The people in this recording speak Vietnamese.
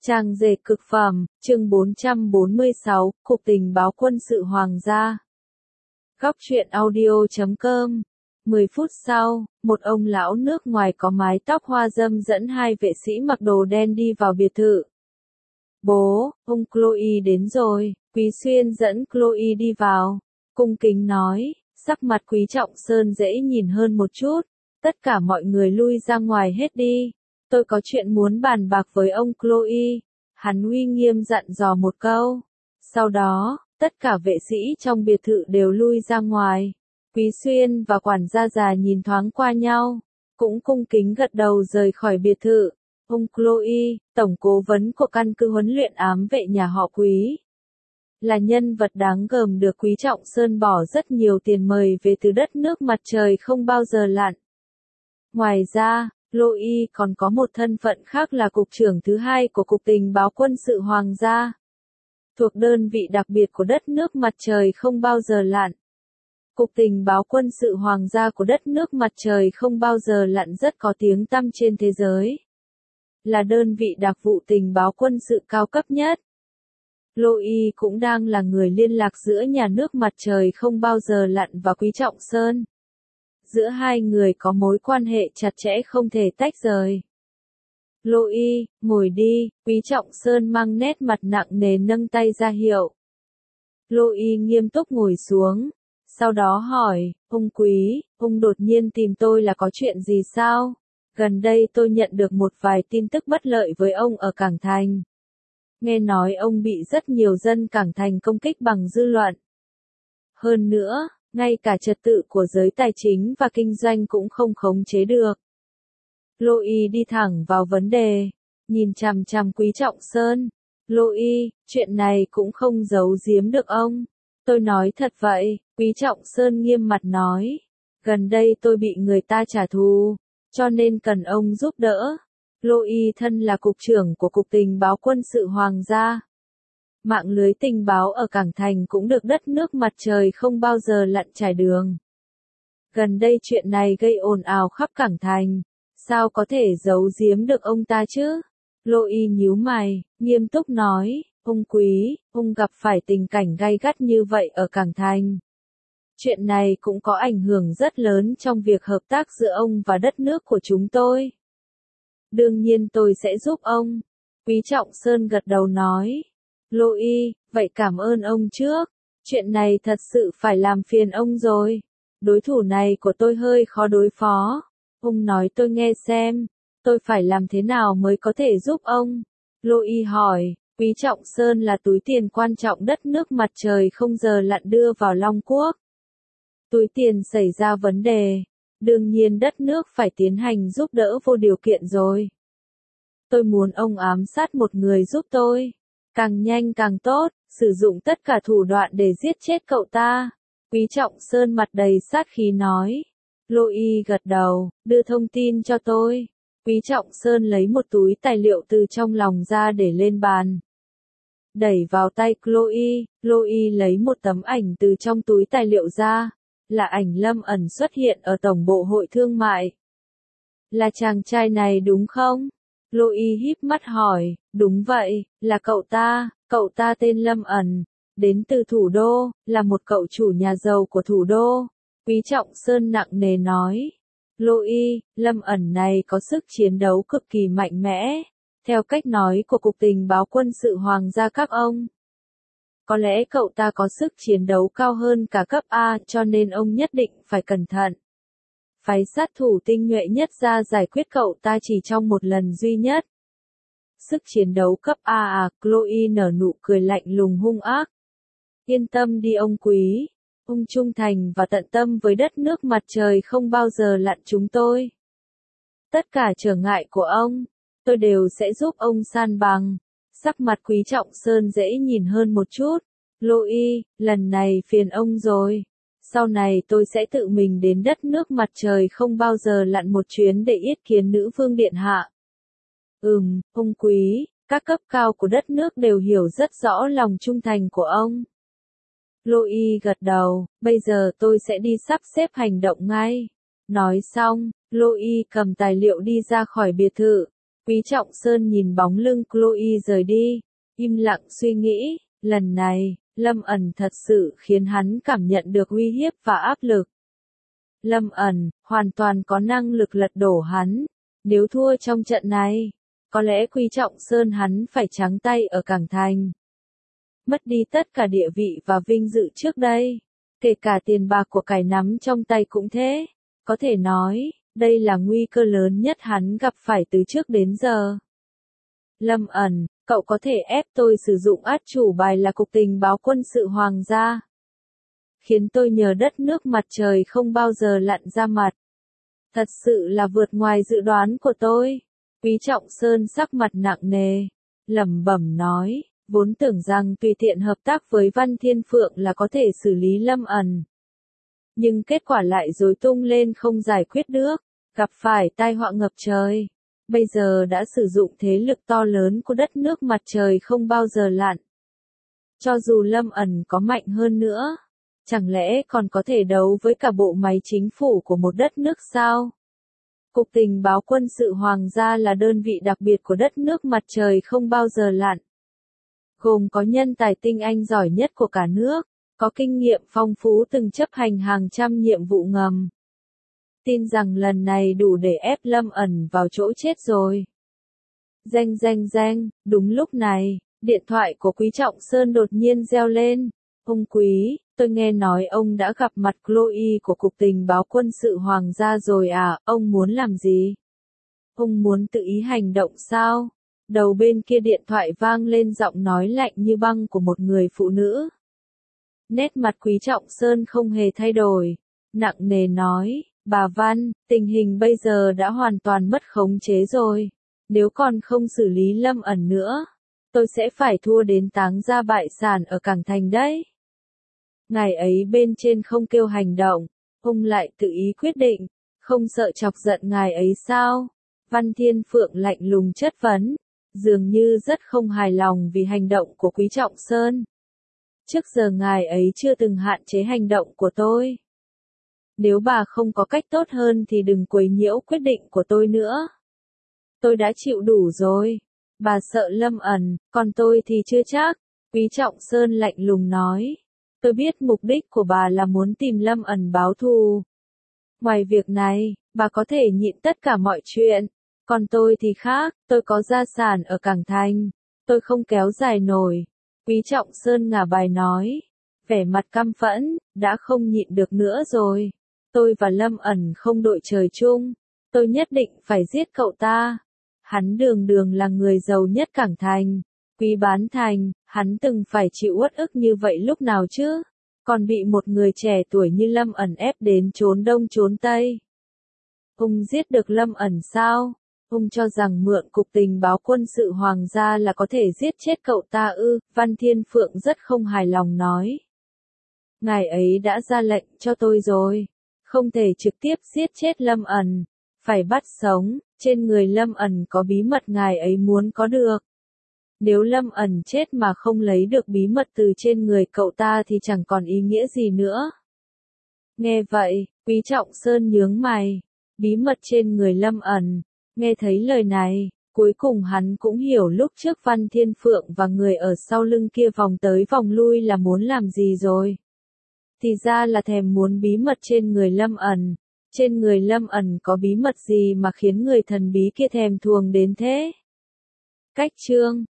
Trang dệt cực phẩm, chương 446, Cục Tình báo Quân sự Hoàng gia. Góc truyện audio.com. 10 phút sau, một ông lão nước ngoài có mái tóc hoa râm dẫn hai vệ sĩ mặc đồ đen đi vào biệt thự. Bố, ông Chloe đến rồi. Quý Xuyên dẫn Chloe đi vào, cung kính nói, sắc mặt Quý Trọng Sơn dễ nhìn hơn một chút. Tất cả mọi người lui ra ngoài hết đi. Tôi có chuyện muốn bàn bạc với ông Chloe. Hắn uy nghiêm dặn dò một câu. Sau đó, tất cả vệ sĩ trong biệt thự đều lui ra ngoài. Quý Xuyên và quản gia già nhìn thoáng qua nhau, cũng cung kính gật đầu rời khỏi biệt thự. Ông Chloe, tổng cố vấn của căn cứ huấn luyện ám vệ nhà họ Quý, là nhân vật đáng gờm được Quý Trọng Sơn bỏ rất nhiều tiền mời về từ đất nước mặt trời không bao giờ lặn. Ngoài ra, Chloe còn có một thân phận khác là cục trưởng thứ hai của Cục Tình báo Quân sự Hoàng gia, thuộc đơn vị đặc biệt của đất nước mặt trời không bao giờ lặn. Cục Tình báo Quân sự Hoàng gia của đất nước mặt trời không bao giờ lặn rất có tiếng tăm trên thế giới, là đơn vị đặc vụ tình báo quân sự cao cấp nhất. Chloe cũng đang là người liên lạc giữa nhà nước mặt trời không bao giờ lặn và Quý Trọng Sơn. Giữa hai người có mối quan hệ chặt chẽ không thể tách rời. Chloe, ngồi đi. Quý Trọng Sơn mang nét mặt nặng nề nâng tay ra hiệu. Chloe nghiêm túc ngồi xuống. Sau đó hỏi, ông Quý, ông đột nhiên tìm tôi là có chuyện gì sao? Gần đây tôi nhận được một vài tin tức bất lợi với ông ở Cảng Thành. Nghe nói ông bị rất nhiều dân Cảng Thành công kích bằng dư luận. Hơn nữa, ngay cả trật tự của giới tài chính và kinh doanh cũng không khống chế được. Chloe đi thẳng vào vấn đề, nhìn chằm chằm Quý Trọng Sơn. Chloe, chuyện này cũng không giấu giếm được ông. Tôi nói thật vậy, Quý Trọng Sơn nghiêm mặt nói. Gần đây tôi bị người ta trả thù, cho nên cần ông giúp đỡ. Chloe thân là cục trưởng của Cục Tình báo Quân sự Hoàng gia. Mạng lưới tình báo ở Cảng Thành cũng được đất nước mặt trời không bao giờ lặn trải đường. Gần đây chuyện này gây ồn ào khắp Cảng Thành, sao có thể giấu giếm được ông ta chứ? Chloe nhíu mày, nghiêm túc nói, ông Quý, ông gặp phải tình cảnh gay gắt như vậy ở Cảng Thành. Chuyện này cũng có ảnh hưởng rất lớn trong việc hợp tác giữa ông và đất nước của chúng tôi. Đương nhiên tôi sẽ giúp ông. Quý Trọng Sơn gật đầu nói. Chloe, vậy cảm ơn ông trước. Chuyện này thật sự phải làm phiền ông rồi. Đối thủ này của tôi hơi khó đối phó. Ông nói tôi nghe xem, tôi phải làm thế nào mới có thể giúp ông? Chloe hỏi, Quý Trọng Sơn là túi tiền quan trọng đất nước mặt trời không giờ lặn đưa vào Long Quốc. Túi tiền xảy ra vấn đề, đương nhiên đất nước phải tiến hành giúp đỡ vô điều kiện rồi. Tôi muốn ông ám sát một người giúp tôi. Càng nhanh càng tốt, sử dụng tất cả thủ đoạn để giết chết cậu ta. Quý Trọng Sơn mặt đầy sát khí nói. Chloe gật đầu, đưa thông tin cho tôi. Quý Trọng Sơn lấy một túi tài liệu từ trong lòng ra để lên bàn. Đẩy vào tay Chloe, Chloe lấy một tấm ảnh từ trong túi tài liệu ra. Là ảnh Lâm Ẩn xuất hiện ở Tổng bộ Hội Thương mại. Là chàng trai này đúng không? Chloe híp mắt hỏi, đúng vậy, là cậu ta tên Lâm Ẩn, đến từ thủ đô, là một cậu chủ nhà giàu của thủ đô. Quý Trọng Sơn nặng nề nói, Chloe, Lâm Ẩn này có sức chiến đấu cực kỳ mạnh mẽ, theo cách nói của Cục Tình báo Quân sự Hoàng gia các ông. Có lẽ cậu ta có sức chiến đấu cao hơn cả cấp A cho nên ông nhất định phải cẩn thận. Phái sát thủ tinh nhuệ nhất ra giải quyết cậu ta chỉ trong một lần duy nhất. Sức chiến đấu cấp A à, Chloe nở nụ cười lạnh lùng hung ác. Yên tâm đi ông Quý, ông trung thành và tận tâm với đất nước mặt trời không bao giờ lặn chúng tôi. Tất cả trở ngại của ông, tôi đều sẽ giúp ông san bằng. Sắc mặt Quý Trọng Sơn dễ nhìn hơn một chút. Chloe, lần này phiền ông rồi. Sau này tôi sẽ tự mình đến đất nước mặt trời không bao giờ lặn một chuyến để yết kiến nữ vương điện hạ. Ông Quý, các cấp cao của đất nước đều hiểu rất rõ lòng trung thành của ông. Chloe gật đầu, bây giờ tôi sẽ đi sắp xếp hành động ngay. Nói xong, Chloe cầm tài liệu đi ra khỏi biệt thự. Quý Trọng Sơn nhìn bóng lưng Chloe rời đi, im lặng suy nghĩ, lần này, Lâm ẩn thật sự khiến hắn cảm nhận được uy hiếp và áp lực. Lâm ẩn, hoàn toàn có năng lực lật đổ hắn. Nếu thua trong trận này, có lẽ Quý Trọng Sơn hắn phải trắng tay ở Cảng Thành. Mất đi tất cả địa vị và vinh dự trước đây, kể cả tiền bạc của cải nắm trong tay cũng thế. Có thể nói, đây là nguy cơ lớn nhất hắn gặp phải từ trước đến giờ. Lâm ẩn, cậu có thể ép tôi sử dụng át chủ bài là Cục Tình báo Quân sự Hoàng gia, khiến tôi nhờ đất nước mặt trời không bao giờ lặn ra mặt. Thật sự là vượt ngoài dự đoán của tôi. Quý Trọng Sơn sắc mặt nặng nề, lẩm bẩm nói, vốn tưởng rằng tùy tiện hợp tác với Văn Thiên Phượng là có thể xử lý Lâm ẩn. Nhưng kết quả lại rối tung lên không giải quyết được, gặp phải tai họa ngập trời. Bây giờ đã sử dụng thế lực to lớn của đất nước mặt trời không bao giờ lặn. Cho dù Lâm ẩn có mạnh hơn nữa, chẳng lẽ còn có thể đấu với cả bộ máy chính phủ của một đất nước sao? Cục Tình báo Quân sự Hoàng gia là đơn vị đặc biệt của đất nước mặt trời không bao giờ lặn, gồm có nhân tài tinh anh giỏi nhất của cả nước, có kinh nghiệm phong phú từng chấp hành hàng trăm nhiệm vụ ngầm. Tin rằng lần này đủ để ép Lâm ẩn vào chỗ chết rồi. Reng, đúng lúc này, điện thoại của Quý Trọng Sơn đột nhiên reo lên. Ông Quý, tôi nghe nói ông đã gặp mặt Chloe của Cục Tình báo Quân sự Hoàng gia rồi à, ông muốn làm gì? Ông muốn tự ý hành động sao? Đầu bên kia điện thoại vang lên giọng nói lạnh như băng của một người phụ nữ. Nét mặt Quý Trọng Sơn không hề thay đổi, nặng nề nói, bà Văn, tình hình bây giờ đã hoàn toàn mất khống chế rồi. Nếu còn không xử lý Lâm ẩn nữa, tôi sẽ phải thua đến táng ra bại sản ở Cảng Thành đấy. Ngài ấy bên trên không kêu hành động, ông lại tự ý quyết định, không sợ chọc giận ngài ấy sao? Văn Thiên Phượng lạnh lùng chất vấn, dường như rất không hài lòng vì hành động của Quý Trọng Sơn. Trước giờ ngài ấy chưa từng hạn chế hành động của tôi. Nếu bà không có cách tốt hơn thì đừng quấy nhiễu quyết định của tôi nữa. Tôi đã chịu đủ rồi. Bà sợ Lâm ẩn, còn tôi thì chưa chắc. Quý Trọng Sơn lạnh lùng nói. Tôi biết mục đích của bà là muốn tìm Lâm ẩn báo thù. Ngoài việc này, bà có thể nhịn tất cả mọi chuyện. Còn tôi thì khác, tôi có gia sản ở Cảng Thành. Tôi không kéo dài nổi. Quý Trọng Sơn ngả bài nói. Vẻ mặt căm phẫn, đã không nhịn được nữa rồi. Tôi và Lâm ẩn không đội trời chung. Tôi nhất định phải giết cậu ta. Hắn đường đường là người giàu nhất Cảng Thành. Quý Bán Thành, hắn từng phải chịu uất ức như vậy lúc nào chứ? Còn bị một người trẻ tuổi như Lâm ẩn ép đến trốn đông trốn tây. Ông giết được Lâm ẩn sao? Ông cho rằng mượn Cục Tình báo Quân sự Hoàng gia là có thể giết chết cậu ta ư? Văn Thiên Phượng rất không hài lòng nói. Ngài ấy đã ra lệnh cho tôi rồi. Không thể trực tiếp giết chết Lâm ẩn. Phải bắt sống, trên người Lâm ẩn có bí mật ngài ấy muốn có được. Nếu Lâm ẩn chết mà không lấy được bí mật từ trên người cậu ta thì chẳng còn ý nghĩa gì nữa. Nghe vậy, Quý Trọng Sơn nhướng mày. Bí mật trên người Lâm ẩn. Nghe thấy lời này, cuối cùng hắn cũng hiểu lúc trước Văn Thiên Phượng và người ở sau lưng kia vòng tới vòng lui là muốn làm gì rồi. Thì ra là thèm muốn bí mật trên người Lâm ẩn. Trên người Lâm ẩn có bí mật gì mà khiến người thần bí kia thèm thuồng đến thế? Cách chương